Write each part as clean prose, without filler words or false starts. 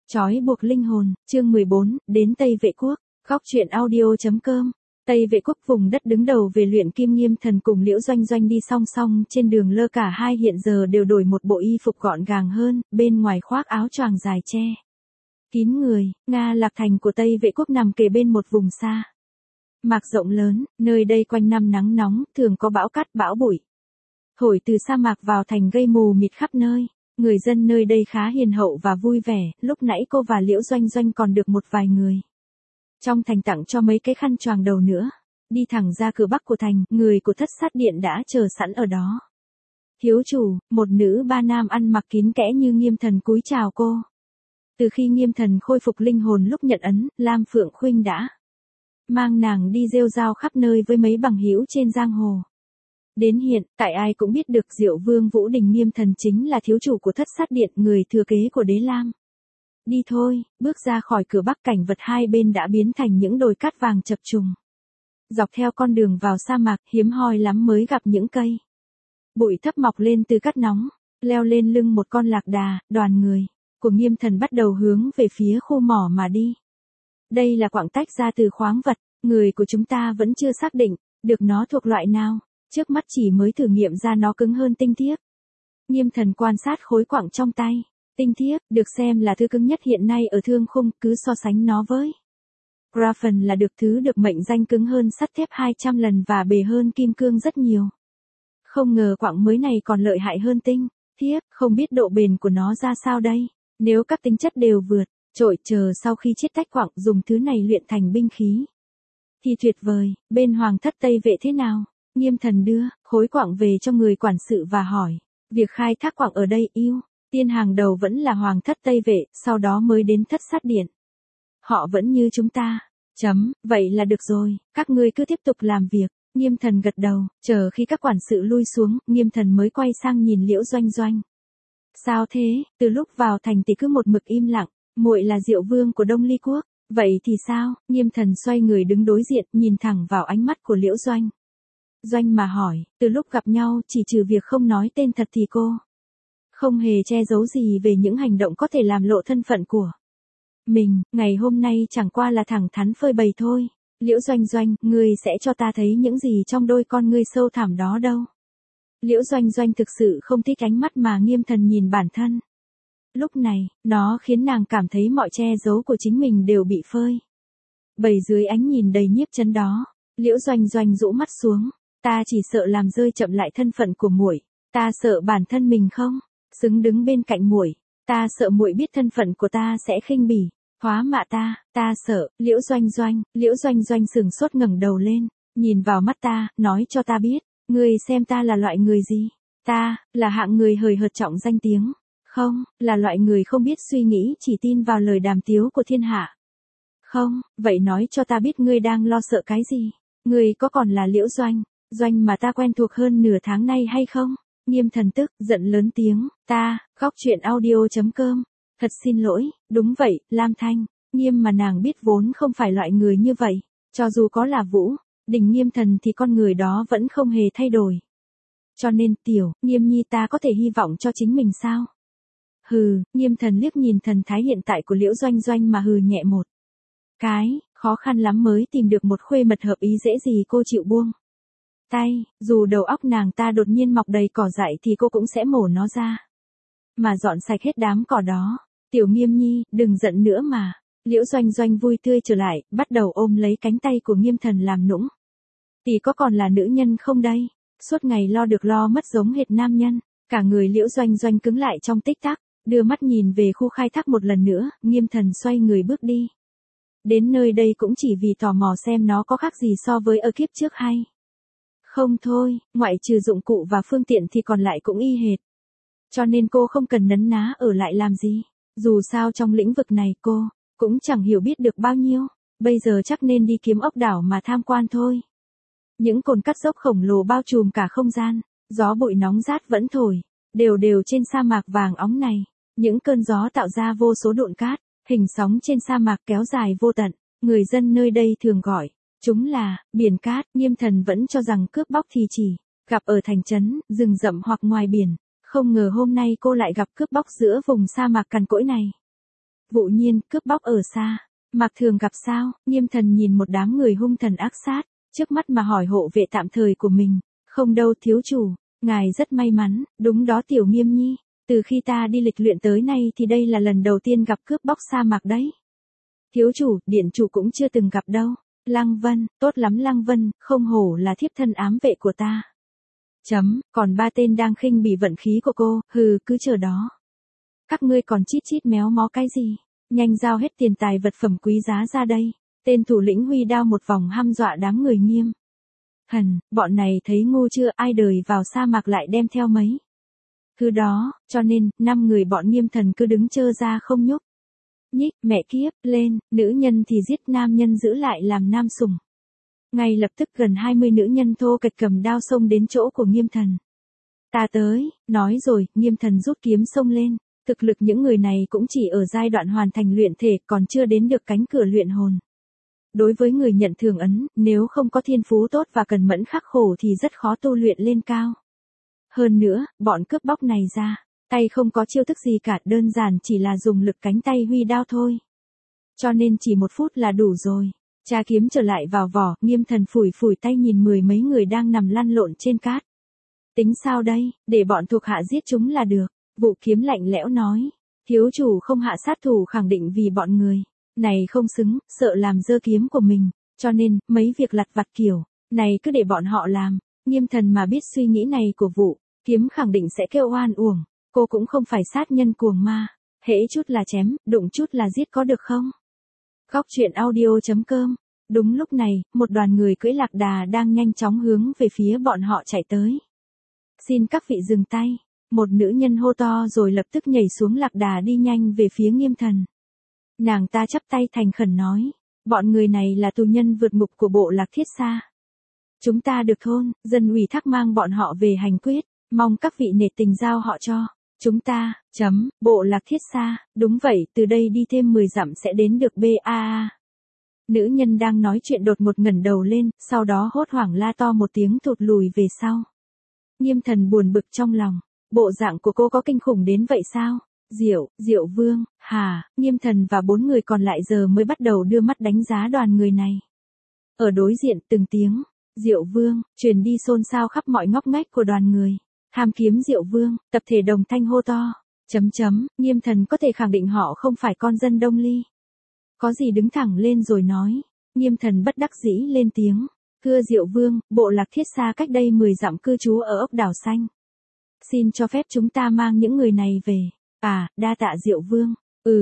Trói buộc linh hồn, chương 14, đến Tây Vệ Quốc, góc truyện audio.com. Tây Vệ Quốc vùng đất đứng đầu về luyện kim Nghiêm Thần cùng Liễu Doanh Doanh đi song song trên đường lơ, cả hai hiện giờ đều đổi một bộ y phục gọn gàng hơn, bên ngoài khoác áo choàng dài che kín người. Nga Lạc Thành của Tây Vệ Quốc nằm kề bên một vùng sa mạc rộng lớn, nơi đây quanh năm nắng nóng, thường có bão cát bão bụi thổi từ sa mạc vào thành gây mù mịt khắp nơi. Người dân nơi đây khá hiền hậu và vui vẻ, lúc nãy cô và Liễu Doanh Doanh còn được một vài người trong thành tặng cho mấy cái khăn choàng đầu nữa. Đi thẳng ra cửa bắc của thành, người của Thất Sát Điện đã chờ sẵn ở đó. Thiếu chủ, một nữ ba nam ăn mặc kín kẽ như Nghiêm Thần cúi chào cô. Từ khi Nghiêm Thần khôi phục linh hồn lúc nhận ấn, Lam Phượng Khuynh đã mang nàng đi rêu rao khắp nơi với mấy bằng hữu trên giang hồ. Đến hiện, tại ai cũng biết được Diệu Vương Vũ Đình Nghiêm Thần chính là thiếu chủ của Thất Sát Điện, người thừa kế của Đế Lam. Đi thôi, bước ra khỏi cửa bắc, cảnh vật hai bên đã biến thành những đồi cát vàng chập trùng. Dọc theo con đường vào sa mạc, hiếm hoi lắm mới gặp những cây bụi thấp mọc lên từ cát nóng. Leo lên lưng một con lạc đà, đoàn người của Nghiêm Thần bắt đầu hướng về phía khu mỏ mà đi. Đây là quặng tách ra từ khoáng vật, người của chúng ta vẫn chưa xác định được nó thuộc loại nào. Trước mắt chỉ mới thử nghiệm ra nó cứng hơn tinh thiếc. Nghiêm Thần quan sát khối quặng trong tay. Tinh thiếc, được xem là thứ cứng nhất hiện nay ở thương khung, cứ so sánh nó với graphene là được thứ được mệnh danh cứng hơn sắt thép 200 lần và bền hơn kim cương rất nhiều. Không ngờ quặng mới này còn lợi hại hơn tinh thiếc, không biết độ bền của nó ra sao đây. Nếu các tính chất đều vượt trội, chờ sau khi chiết tách quặng dùng thứ này luyện thành binh khí thì tuyệt vời. Bên Hoàng thất Tây Vệ thế nào? Nghiêm Thần đưa khối quặng về cho người quản sự và hỏi, việc khai thác quặng ở đây ưu tiên hàng đầu vẫn là Hoàng thất Tây Vệ, sau đó mới đến Thất Sát Điện. Họ vẫn như chúng ta. Vậy là được rồi, các ngươi cứ tiếp tục làm việc. Nghiêm Thần gật đầu, chờ khi các quản sự lui xuống, Nghiêm Thần mới quay sang nhìn Liễu Doanh Doanh. Sao thế? Từ lúc vào thành thì cứ một mực im lặng. Muội là Diệu Vương của Đông Ly Quốc. Vậy thì sao? Nghiêm Thần xoay người đứng đối diện, nhìn thẳng vào ánh mắt của Liễu Doanh Doanh mà hỏi. Từ lúc gặp nhau, chỉ trừ việc không nói tên thật thì cô không hề che giấu gì về những hành động có thể làm lộ thân phận của mình. Ngày hôm nay chẳng qua là thẳng thắn phơi bày thôi. Liễu Doanh Doanh, ngươi sẽ cho ta thấy những gì trong đôi con ngươi sâu thẳm đó đâu. Liễu Doanh Doanh thực sự không thích ánh mắt mà Nghiêm Thần nhìn bản thân. Lúc này, nó khiến nàng cảm thấy mọi che giấu của chính mình đều bị phơi bày dưới ánh nhìn đầy nhiếp chấn đó. Liễu Doanh Doanh rũ mắt xuống. Ta chỉ sợ làm rơi chậm lại thân phận của muội. Ta sợ bản thân mình không xứng đứng bên cạnh muội. Ta sợ muội biết thân phận của ta sẽ khinh bỉ, thoá mạ ta. Ta sợ. Liễu Doanh Doanh sừng sốt ngẩng đầu lên, nhìn vào mắt ta, nói cho ta biết, ngươi xem ta là loại người gì? Ta là hạng người hời hợt trọng danh tiếng, không, là loại người không biết suy nghĩ, chỉ tin vào lời đàm tiếu của thiên hạ. Không, vậy nói cho ta biết ngươi đang lo sợ cái gì? Ngươi có còn là Liễu Doanh Doanh mà ta quen thuộc hơn nửa tháng nay hay không? Nghiêm Thần tức giận lớn tiếng, góc truyện audio.com. Thật xin lỗi, đúng vậy, Lam Thanh. Nghiêm mà nàng biết vốn không phải loại người như vậy. Cho dù có là Vũ Đình Nghiêm Thần thì con người đó vẫn không hề thay đổi. Cho nên, tiểu Nghiêm nhi, ta có thể hy vọng cho chính mình sao? Hừ. Nghiêm Thần liếc nhìn thần thái hiện tại của Liễu Doanh Doanh mà hừ nhẹ một cái. Khó khăn lắm mới tìm được một khuê mật hợp ý, dễ gì cô chịu buông tay. Dù đầu óc nàng ta đột nhiên mọc đầy cỏ dại thì cô cũng sẽ mổ nó ra mà dọn sạch hết đám cỏ đó. Tiểu Nghiêm nhi, đừng giận nữa mà. Liễu Doanh Doanh vui tươi trở lại, bắt đầu ôm lấy cánh tay của Nghiêm Thần làm nũng. Tỷ có còn là nữ nhân không đây? Suốt ngày lo được lo mất giống hệt nam nhân. Cả người Liễu Doanh Doanh cứng lại trong tích tắc, đưa mắt nhìn về khu khai thác một lần nữa. Nghiêm Thần xoay người bước đi. Đến nơi đây cũng chỉ vì tò mò xem nó có khác gì so với ở kiếp trước hay không thôi. Ngoại trừ dụng cụ và phương tiện thì còn lại cũng y hệt. Cho nên cô không cần nấn ná ở lại làm gì. Dù sao trong lĩnh vực này cô cũng chẳng hiểu biết được bao nhiêu. Bây giờ chắc nên đi kiếm ốc đảo mà tham quan thôi. Những cồn cát dốc khổng lồ bao trùm cả không gian. Gió bụi nóng rát vẫn thổi đều đều trên sa mạc vàng óng này. Những cơn gió tạo ra vô số đụn cát, hình sóng trên sa mạc kéo dài vô tận. Người dân nơi đây thường gọi chúng là biển cát. Nghiêm Thần vẫn cho rằng cướp bóc thì chỉ gặp ở thành trấn, rừng rậm hoặc ngoài biển. Không ngờ hôm nay cô lại gặp cướp bóc giữa vùng sa mạc cằn cỗi này. Vụ Nhiên, cướp bóc ở xa. Mạc Thường gặp sao? Nghiêm Thần nhìn một đám người hung thần ác sát, trước mắt mà hỏi hộ vệ tạm thời của mình. Không đâu thiếu chủ, ngài rất may mắn, đúng đó Tiểu Nghiêm Nhi. Từ khi ta đi lịch luyện tới nay thì đây là lần đầu tiên gặp cướp bóc sa mạc đấy. Thiếu chủ, điện chủ cũng chưa từng gặp đâu. Lăng Vân, tốt lắm Lăng Vân, không hổ là thiếp thân ám vệ của ta. Còn 3 tên đang khinh bỉ vận khí của cô, hừ, cứ chờ đó. Các ngươi còn chít chít méo mó cái gì? Nhanh giao hết tiền tài vật phẩm quý giá ra đây. Tên thủ lĩnh huy đao một vòng hăm dọa đám người Nghiêm. Bọn này thấy ngu chưa, ai đời vào sa mạc lại đem theo mấy. Cứ đó, cho nên, 5 người bọn Nghiêm Thần cứ đứng chơ ra không nhúc. Nhích, mẹ kiếp, lên, nữ nhân thì giết, nam nhân giữ lại làm nam sủng. Ngay lập tức gần 20 nữ nhân thô kệch cầm đao xông đến chỗ của Nghiêm Thần. Ta tới, nói rồi, Nghiêm Thần rút kiếm xông lên. Thực lực những người này cũng chỉ ở giai đoạn hoàn thành luyện thể, còn chưa đến được cánh cửa luyện hồn. Đối với người nhận thường ấn, nếu không có thiên phú tốt và cần mẫn khắc khổ thì rất khó tu luyện lên cao. Hơn nữa, bọn cướp bóc này ra, tay không có chiêu thức gì cả, đơn giản chỉ là dùng lực cánh tay huy đao thôi. Cho nên chỉ 1 phút là đủ rồi. Tra kiếm trở lại vào vỏ, Nghiêm Thần phủi phủi tay nhìn 10 mấy người đang nằm lăn lộn trên cát. Tính sao đây, để bọn thuộc hạ giết chúng là được. Vụ Kiếm lạnh lẽo nói, thiếu chủ không hạ sát thủ khẳng định vì bọn người này không xứng, sợ làm dơ kiếm của mình, cho nên, mấy việc lặt vặt kiểu này cứ để bọn họ làm. Nghiêm Thần mà biết suy nghĩ này của Vụ Kiếm khẳng định sẽ kêu oan uổng, cô cũng không phải sát nhân cuồng ma, hễ chút là chém, đụng chút là giết có được không? Góc truyện audio.com. Đúng lúc này, một đoàn người cưỡi lạc đà đang nhanh chóng hướng về phía bọn họ chạy tới. Xin các vị dừng tay. Một nữ nhân hô to rồi lập tức nhảy xuống lạc đà đi nhanh về phía Nghiêm Thần. Nàng ta chắp tay thành khẩn nói, bọn người này là tù nhân vượt ngục của bộ lạc Thiết Sa. Chúng ta được thôn, dân ủy thác mang bọn họ về hành quyết, mong các vị nể tình giao họ cho. Chúng ta, bộ lạc Thiết Sa, đúng vậy, từ đây đi thêm 10 dặm sẽ đến được BAA. Nữ nhân đang nói chuyện đột ngột ngẩng đầu lên, sau đó hốt hoảng la to một tiếng thụt lùi về sau. Nghiêm Thần buồn bực trong lòng. Bộ dạng của cô có kinh khủng đến vậy sao? Diệu Vương, Nghiêm Thần và 4 người còn lại giờ mới bắt đầu đưa mắt đánh giá đoàn người này. Ở đối diện từng tiếng, Diệu Vương, truyền đi xôn xao khắp mọi ngóc ngách của đoàn người. Tham kiếm Diệu Vương, tập thể đồng thanh hô to. Nghiêm Thần có thể khẳng định họ không phải con dân Đông Ly. Có gì đứng thẳng lên rồi nói. Nghiêm Thần bất đắc dĩ lên tiếng. Thưa Diệu Vương, bộ lạc Thiết Sa cách đây 10 dặm cư trú ở ốc đảo xanh. Xin cho phép chúng ta mang những người này về. Đa tạ Diệu Vương.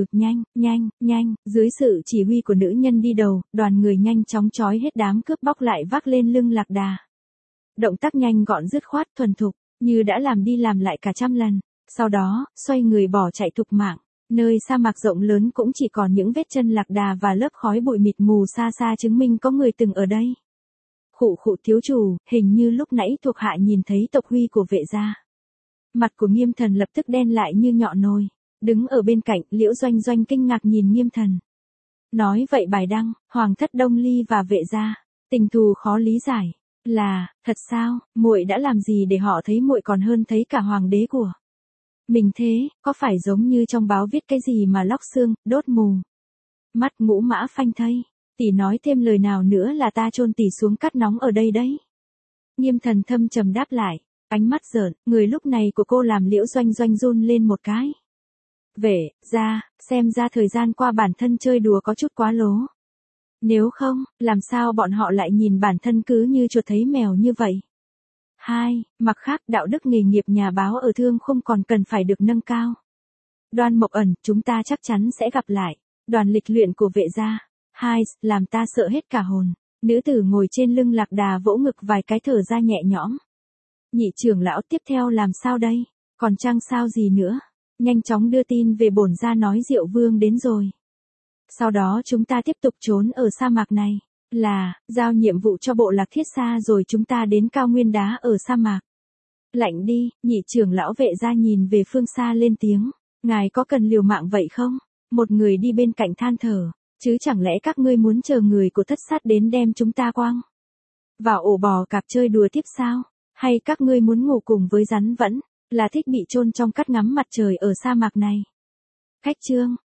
Nhanh. Dưới sự chỉ huy của nữ nhân đi đầu, đoàn người nhanh chóng trói hết đám cướp bóc lại vác lên lưng lạc đà. Động tác nhanh gọn dứt khoát thuần thục, như đã làm đi làm lại cả trăm lần. Sau đó, xoay người bỏ chạy thục mạng. Nơi sa mạc rộng lớn cũng chỉ còn những vết chân lạc đà và lớp khói bụi mịt mù xa xa chứng minh có người từng ở đây. Khụ thiếu chủ, hình như lúc nãy thuộc hạ nhìn thấy tộc huy của vệ gia. Mặt của Nghiêm Thần lập tức đen lại như nhọ nồi. Đứng ở bên cạnh, Liễu Doanh Doanh kinh ngạc nhìn Nghiêm Thần. Nói vậy bài đăng, Hoàng thất Đông Ly và vệ gia, tình thù khó lý giải. Là, thật sao, muội đã làm gì để họ thấy muội còn hơn thấy cả hoàng đế của mình thế, có phải giống như trong báo viết cái gì mà lóc xương, đốt mù. Mắt Ngũ Mã phanh thây, tỷ nói thêm lời nào nữa là ta chôn tỷ xuống cát nóng ở đây đấy. Nghiêm Thần thâm trầm đáp lại. Ánh mắt giỡn, người lúc này của cô làm Liễu Doanh Doanh run lên một cái. Vệ gia, xem ra thời gian qua bản thân chơi đùa có chút quá lố. Nếu không, làm sao bọn họ lại nhìn bản thân cứ như chuột thấy mèo như vậy? Mặt khác, đạo đức nghề nghiệp nhà báo ở Thương không còn cần phải được nâng cao. Đoan Mộc Ẩn, chúng ta chắc chắn sẽ gặp lại. Đoàn lịch luyện của vệ gia. Làm ta sợ hết cả hồn. Nữ tử ngồi trên lưng lạc đà vỗ ngực vài cái thở ra nhẹ nhõm. Nhị trưởng lão tiếp theo làm sao đây? Còn chăng sao gì nữa? Nhanh chóng đưa tin về bổn gia nói Diệu Vương đến rồi. Sau đó chúng ta tiếp tục trốn ở sa mạc này. Giao nhiệm vụ cho bộ lạc Thiết Sa rồi chúng ta đến cao nguyên đá ở sa mạc. Lạnh đi, nhị trưởng lão vệ gia nhìn về phương xa lên tiếng. Ngài có cần liều mạng vậy không? Một người đi bên cạnh than thở. Chứ chẳng lẽ các ngươi muốn chờ người của thất sát đến đem chúng ta quăng vào ổ bò cạp chơi đùa tiếp sao? Hay các ngươi muốn ngủ cùng với rắn vẫn là thích bị chôn trong cát ngắm mặt trời ở sa mạc này? Khách trương,